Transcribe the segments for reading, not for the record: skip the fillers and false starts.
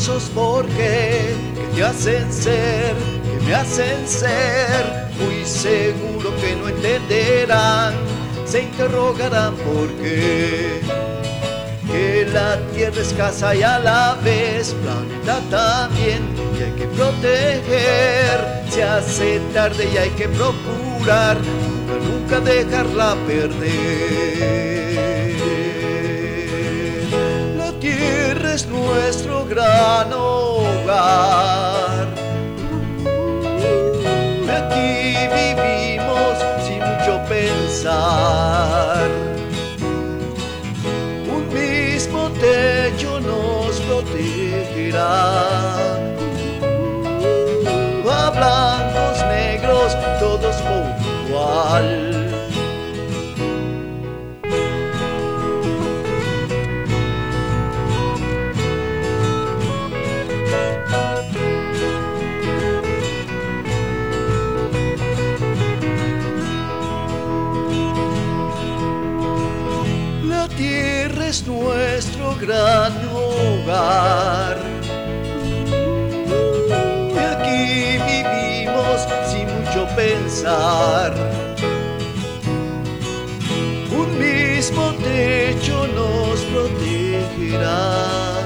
esos porqué que te hacen ser, que me hacen ser. Muy seguro que no entenderán, se interrogarán por qué. Que la tierra es casa y a la vez planeta también, y hay que proteger. Se hace tarde y hay que procurar nunca dejarla perder. La tierra es nuestro gran hogar. Aquí vivimos sin mucho pensar. Un mismo techo nos protegerá. A blancos, negros, todos por igual. La tierra es nuestro gran hogar. Y aquí vivimos sin mucho pensar. Un mismo techo nos protegerá.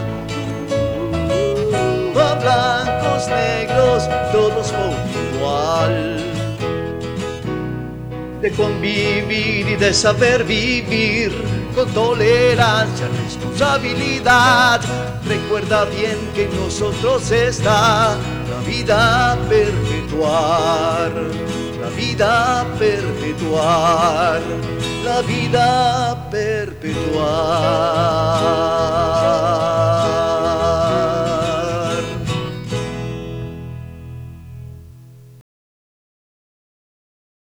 A blancos, negros, todos por igual. De convivir y de saber vivir con tolerancia, responsabilidad. Recuerda bien que en nosotros está la vida a perpetuar, la vida a perpetuar, la vida a perpetuar.